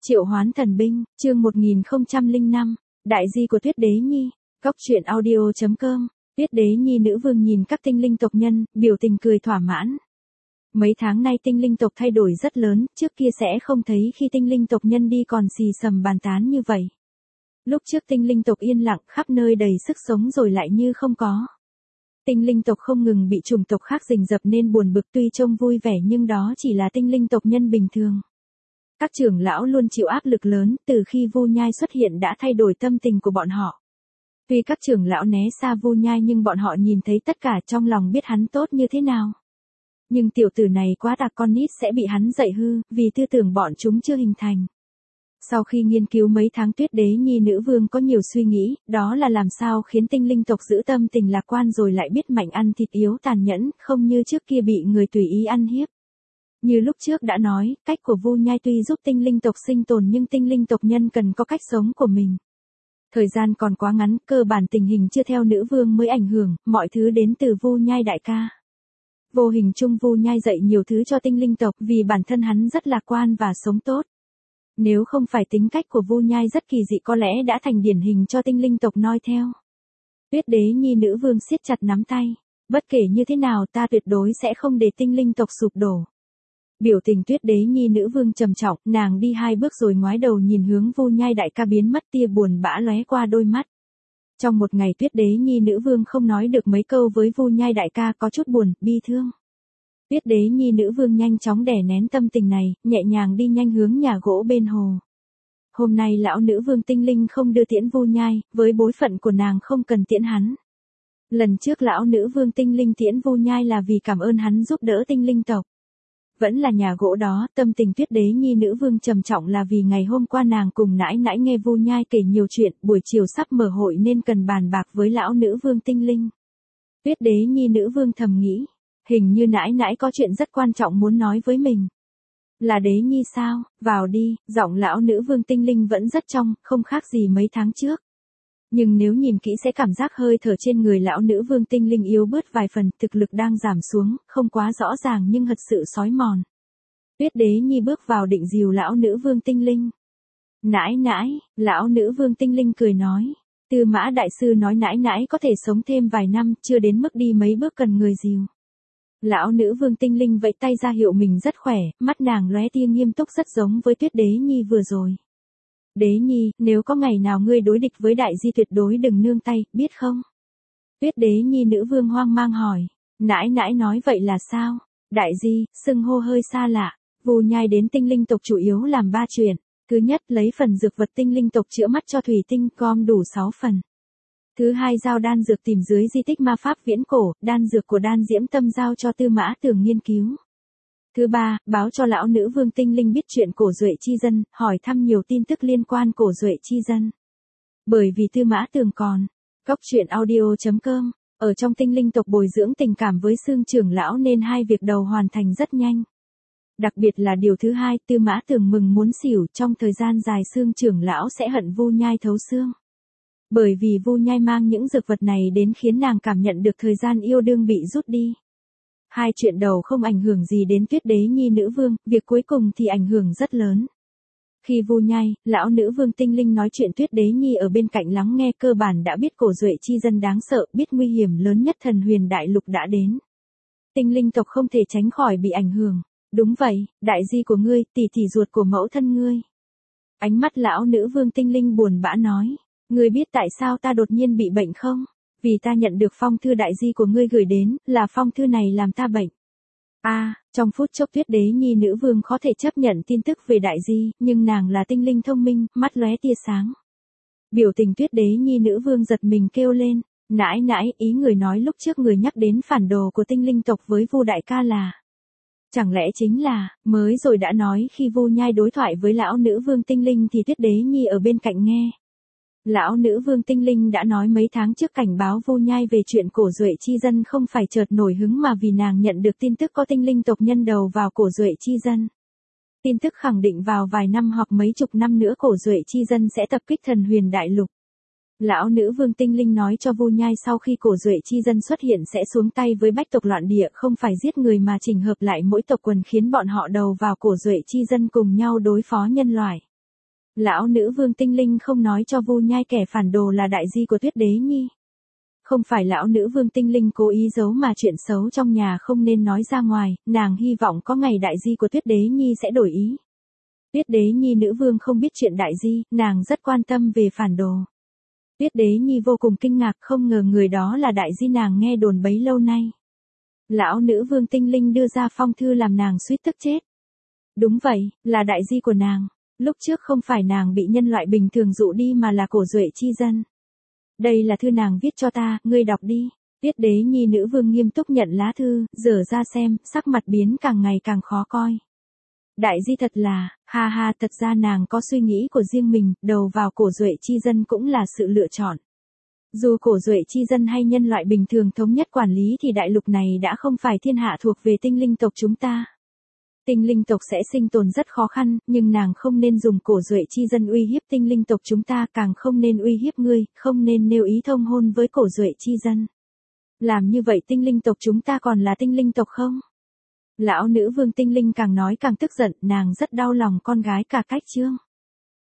Triệu Hoán Thần Binh, chương 1005, Đại di của Tuyết Đế Nhi, Góc truyện audio.com, Tuyết Đế Nhi nữ vương nhìn các tinh linh tộc nhân, biểu tình cười thỏa mãn. Mấy tháng nay tinh linh tộc thay đổi rất lớn, trước kia sẽ không thấy khi tinh linh tộc nhân đi còn xì xầm bàn tán như vậy. Lúc trước tinh linh tộc yên lặng, khắp nơi đầy sức sống rồi lại như không có. Tinh linh tộc không ngừng bị chủng tộc khác rình rập nên buồn bực, tuy trông vui vẻ nhưng đó chỉ là tinh linh tộc nhân bình thường. Các trưởng lão luôn chịu áp lực lớn, từ khi Vu Nhai xuất hiện đã thay đổi tâm tình của bọn họ. Tuy các trưởng lão né xa Vu Nhai nhưng bọn họ nhìn thấy tất cả trong lòng biết hắn tốt như thế nào. Nhưng tiểu tử này quá tạc, con nít sẽ bị hắn dạy hư, vì tư tưởng bọn chúng chưa hình thành. Sau khi nghiên cứu mấy tháng, Tuyết Đế Nhi nữ vương có nhiều suy nghĩ, đó là làm sao khiến tinh linh tộc giữ tâm tình lạc quan rồi lại biết mạnh ăn thịt yếu tàn nhẫn, không như trước kia bị người tùy ý ăn hiếp. Như lúc trước đã nói, cách của Vu Nhai tuy giúp tinh linh tộc sinh tồn nhưng tinh linh tộc nhân cần có cách sống của mình. Thời gian còn quá ngắn, cơ bản tình hình chưa theo nữ vương mới ảnh hưởng, mọi thứ đến từ Vu Nhai đại ca. Vô hình chung Vu Nhai dạy nhiều thứ cho tinh linh tộc vì bản thân hắn rất lạc quan và sống tốt. Nếu không phải tính cách của Vu Nhai rất kỳ dị có lẽ đã thành điển hình cho tinh linh tộc noi theo. Tuyết Đế Nhi nữ vương siết chặt nắm tay. Bất kể như thế nào ta tuyệt đối sẽ không để tinh linh tộc sụp đổ. Biểu tình Tuyết Đế Nhi nữ vương trầm trọng, nàng đi 2 bước rồi ngoái đầu nhìn hướng Vu Nhai đại ca, biến mất, tia buồn bã lóe qua đôi mắt. Trong một ngày Tuyết Đế Nhi nữ vương không nói được mấy câu với Vu Nhai đại ca, có chút buồn, bi thương. Tuyết Đế Nhi nữ vương nhanh chóng đè nén tâm tình này, nhẹ nhàng đi nhanh hướng nhà gỗ bên hồ. Hôm nay lão nữ vương tinh linh không đưa tiễn Vu Nhai, với bối phận của nàng không cần tiễn hắn. Lần trước lão nữ vương tinh linh tiễn Vu Nhai là vì cảm ơn hắn giúp đỡ tinh linh tộc. Vẫn là nhà gỗ đó, tâm tình Tuyết Đế Nhi nữ vương trầm trọng là vì ngày hôm qua nàng cùng nãi nãi nghe Vu Nhai kể nhiều chuyện, buổi chiều sắp mở hội nên cần bàn bạc với lão nữ vương tinh linh. Tuyết Đế Nhi nữ vương thầm nghĩ, hình như nãi nãi có chuyện rất quan trọng muốn nói với mình. Là Đế Nhi sao, vào đi, giọng lão nữ vương tinh linh vẫn rất trong, không khác gì mấy tháng trước. Nhưng nếu nhìn kỹ sẽ cảm giác hơi thở trên người lão nữ vương tinh linh yếu bớt vài phần, thực lực đang giảm xuống, không quá rõ ràng nhưng thật sự xói mòn. Tuyết Đế Nhi bước vào định dìu lão nữ vương tinh linh. Nãi nãi, lão nữ vương tinh linh cười nói. Tư Mã đại sư nói nãi nãi có thể sống thêm vài năm, chưa đến mức đi mấy bước cần người dìu. Lão nữ vương tinh linh vẫy tay ra hiệu mình rất khỏe, mắt nàng lóe tia nghiêm túc rất giống với Tuyết Đế Nhi vừa rồi. Đế Nhi, nếu có ngày nào ngươi đối địch với đại di tuyệt đối đừng nương tay, biết không? Tuyết Đế Nhi nữ vương hoang mang hỏi. Nãi nãi nói vậy là sao? Đại di, xưng hô hơi xa lạ. Vu Nhai đến tinh linh tộc chủ yếu làm 3 chuyện. Thứ nhất, lấy phần dược vật tinh linh tộc chữa mắt cho thủy tinh, gom đủ 6 phần. Thứ hai, giao đan dược tìm dưới di tích ma pháp viễn cổ, đan dược của Đan Diễm Tâm giao cho Tư Mã Tường nghiên cứu. Thứ ba, báo cho lão nữ vương tinh linh biết chuyện Cổ Duệ chi dân, hỏi thăm nhiều tin tức liên quan Cổ Duệ chi dân. Bởi vì Tư Mã Tường còn, Góc truyện audio.com, ở trong tinh linh tộc bồi dưỡng tình cảm với Xương trưởng lão nên 2 việc đầu hoàn thành rất nhanh. Đặc biệt là điều thứ hai, Tư Mã Tường mừng muốn xỉu, trong thời gian dài Xương trưởng lão sẽ hận Vu Nhai thấu xương. Bởi vì Vu Nhai mang những dược vật này đến khiến nàng cảm nhận được thời gian yêu đương bị rút đi. 2 chuyện đầu không ảnh hưởng gì đến Tuyết Đế Nhi nữ vương, việc cuối cùng thì ảnh hưởng rất lớn. Khi Vu Nhai, lão nữ vương tinh linh nói chuyện, Tuyết Đế Nhi ở bên cạnh lắng nghe, cơ bản đã biết Cổ Duệ chi dân đáng sợ, biết nguy hiểm lớn nhất Thần Huyền đại lục đã đến. Tinh linh tộc không thể tránh khỏi bị ảnh hưởng. Đúng vậy, đại di của ngươi, tỷ tỷ ruột của mẫu thân ngươi. Ánh mắt lão nữ vương tinh linh buồn bã nói. Ngươi biết tại sao ta đột nhiên bị bệnh không? Vì ta nhận được phong thư đại di của ngươi gửi đến, là phong thư này làm ta bệnh. Trong phút chốc Tuyết Đế Nhi nữ vương khó thể chấp nhận tin tức về đại di, nhưng nàng là tinh linh thông minh, mắt lóe tia sáng. Biểu tình Tuyết Đế Nhi nữ vương giật mình kêu lên, nãi nãi, ý người nói lúc trước người nhắc đến phản đồ của tinh linh tộc với Vu đại ca là. Chẳng lẽ chính là, mới rồi đã nói khi Vu Nhai đối thoại với lão nữ vương tinh linh thì Tuyết Đế Nhi ở bên cạnh nghe. Lão nữ vương tinh linh đã nói mấy tháng trước cảnh báo Vu Nhai về chuyện Cổ Duệ chi dân không phải chợt nổi hứng mà vì nàng nhận được tin tức có tinh linh tộc nhân đầu vào Cổ Duệ chi dân. Tin tức khẳng định vào vài năm hoặc mấy chục năm nữa Cổ Duệ chi dân sẽ tập kích Thần Huyền đại lục. Lão nữ vương tinh linh nói cho Vu Nhai sau khi Cổ Duệ chi dân xuất hiện sẽ xuống tay với bách tộc loạn địa, không phải giết người mà chỉnh hợp lại mỗi tộc quần khiến bọn họ đầu vào Cổ Duệ chi dân cùng nhau đối phó nhân loại. Lão nữ vương tinh linh không nói cho Vu Nhai kẻ phản đồ là đại di của Tuyết Đế Nhi. Không phải lão nữ vương tinh linh cố ý giấu mà chuyện xấu trong nhà không nên nói ra ngoài, nàng hy vọng có ngày đại di của Tuyết Đế Nhi sẽ đổi ý. Tuyết Đế Nhi nữ vương không biết chuyện đại di, nàng rất quan tâm về phản đồ. Tuyết Đế Nhi vô cùng kinh ngạc, không ngờ người đó là đại di nàng nghe đồn bấy lâu nay. Lão nữ vương tinh linh đưa ra phong thư làm nàng suýt tức chết. Đúng vậy, là đại di của nàng. Lúc trước không phải nàng bị nhân loại bình thường dụ đi mà là Cổ Duệ chi dân. Đây là thư nàng viết cho ta, ngươi đọc đi. Tuyết Đế Nhi nữ vương nghiêm túc nhận lá thư, dở ra xem, sắc mặt biến càng ngày càng khó coi. Đại di thật là, ha ha, thật ra nàng có suy nghĩ của riêng mình, đầu vào Cổ Duệ chi dân cũng là sự lựa chọn. Dù Cổ Duệ chi dân hay nhân loại bình thường thống nhất quản lý thì đại lục này đã không phải thiên hạ thuộc về tinh linh tộc chúng ta. Tinh linh tộc sẽ sinh tồn rất khó khăn, nhưng nàng không nên dùng Cổ Duệ chi dân uy hiếp tinh linh tộc chúng ta, càng không nên uy hiếp ngươi, không nên nêu ý thông hôn với Cổ Duệ chi dân. Làm như vậy tinh linh tộc chúng ta còn là tinh linh tộc không? Lão nữ vương tinh linh càng nói càng tức giận, nàng rất đau lòng con gái cả cách Trương.